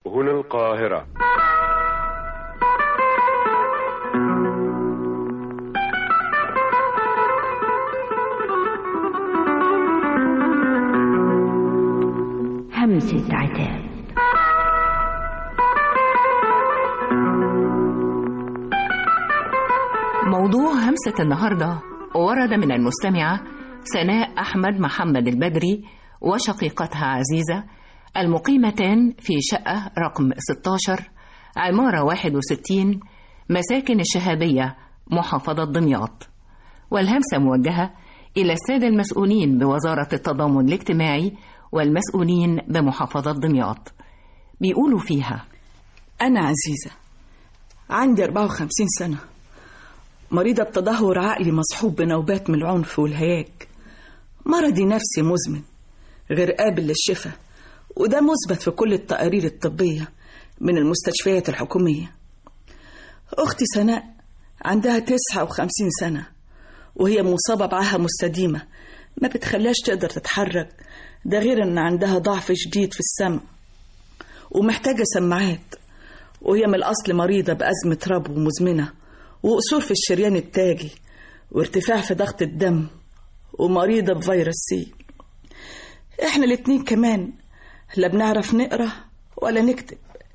هنا القاهرة. همسة عتاب. موضوع همسة النهاردة ورد من المستمعة سناء أحمد محمد البدري وشقيقتها عزيزة، المقيمتان في شقة رقم 16 عمارة 61 مساكن الشهابية محافظة دمياط. والهمسة موجهة إلى السادة المسؤولين بوزارة التضامن الاجتماعي والمسؤولين بمحافظة دمياط. بيقولوا فيها: أنا عزيزة، عندي 54 سنة، مريضة بتدهور عقلي مصحوب بنوبات من العنف والهياج. مرضي نفسي مزمن غير قابل للشفاء، وده مثبت في كل التقارير الطبية من المستشفيات الحكومية. أختي سناء عندها 59 سنة، وهي مصابة بعاهة مستديمة ما بتخليهاش تقدر تتحرك، ده غير ان عندها ضعف شديد في السمع ومحتاجة سماعات، وهي من الأصل مريضة بأزمة ربو مزمنة وقصور في الشريان التاجي وارتفاع في ضغط الدم ومريضة بفيروس سي. احنا الاتنين كمان لا بنعرف نقرأ ولا نكتب.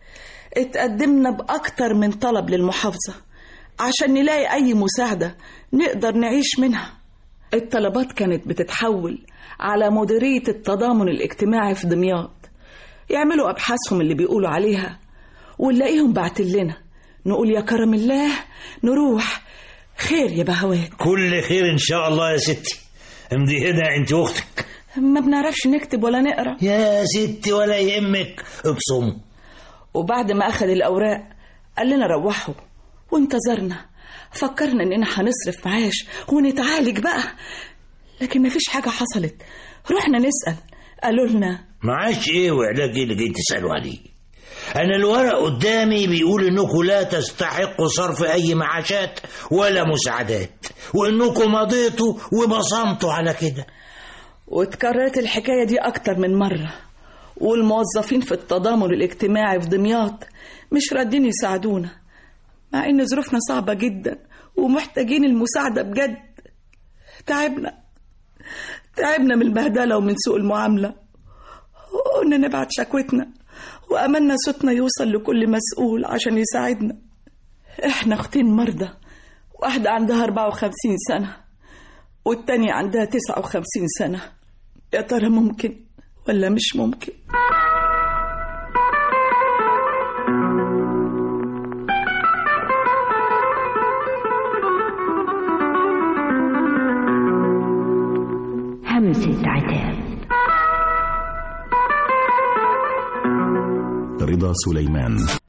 اتقدمنا بأكتر من طلب للمحافظة عشان نلاقي أي مساعدة نقدر نعيش منها. الطلبات كانت بتتحول على مديرية التضامن الاجتماعي في دمياط، يعملوا أبحاثهم اللي بيقولوا عليها ونلاقيهم بعتلنا، نقول يا كرم الله نروح. خير يا بهوات. كل خير إن شاء الله يا ستي. امضي هنا أنت وأختك. ما بنعرفش نكتب ولا نقرأ يا ستي ولا يهمك، ابصم. وبعد ما أخذ الأوراق قال لنا روحوا، وانتظرنا، فكرنا إننا هنصرف معاش ونتعالج بقى، لكن مفيش حاجة حصلت. رحنا نسأل، قالوا لنا معاش ايه وعلاج ايه اللي جاي تسألوا عليه؟ انا الورق قدامي بيقول انكم لا تستحقوا صرف اي معاشات ولا مساعدات، وانكم مضيتوا وبصمتوا على كده. واتكررت الحكاية دي اكتر من مرة، والموظفين في التضامن الاجتماعي في دمياط مش راضين يساعدونا، مع ان ظروفنا صعبة جدا ومحتاجين المساعدة بجد. تعبنا من البهدلة ومن سوء المعاملة، وقلنا نبعت شكوتنا وأملنا صوتنا يوصل لكل مسؤول عشان يساعدنا. احنا اختين مرضى، واحدة عندها 54 سنة والتانية عندها 59 سنة. يا ترى ممكن ولا مش ممكن؟ همسة عتاب. رضا سليمان.